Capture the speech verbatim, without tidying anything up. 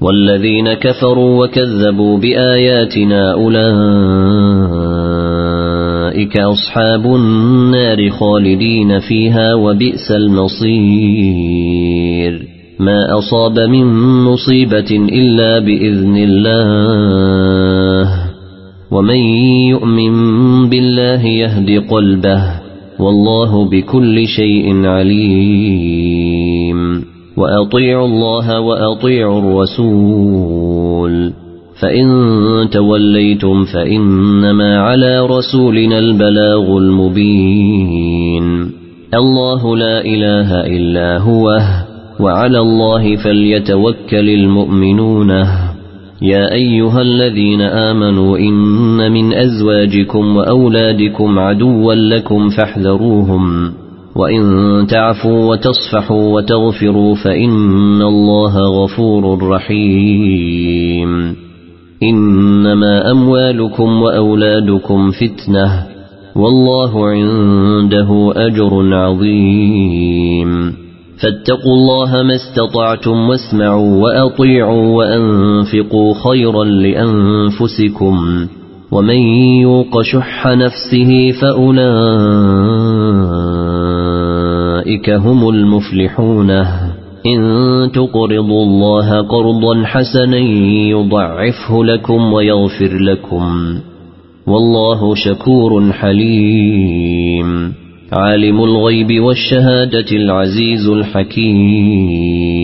والذين كفروا وكذبوا بآياتنا أولئك أصحاب النار خالدين فيها وبئس المصير ما أصاب من مصيبة إلا بإذن الله ومن يؤمن بالله يهد قلبه والله بكل شيء عليم وأطيعوا الله وأطيعوا الرسول فإن توليتم فإنما على رسولنا البلاغ المبين الله لا إله إلا هو وعلى الله فليتوكل المؤمنون يا أيها الذين آمنوا إن من أزواجكم وأولادكم عدوا لكم فاحذروهم وإن تعفوا وتصفحوا وتغفروا فإن الله غفور رحيم إنما أموالكم وأولادكم فتنة والله عنده أجر عظيم فاتقوا الله ما استطعتم واسمعوا وأطيعوا وأنفقوا خيرا لأنفسكم ومن يوق شح نفسه فأولئك هم المفلحون إن تقرضوا الله قرضا حسنا يضعفه لكم ويغفر لكم والله شكور حليم عالم الغيب والشهادة العزيز الحكيم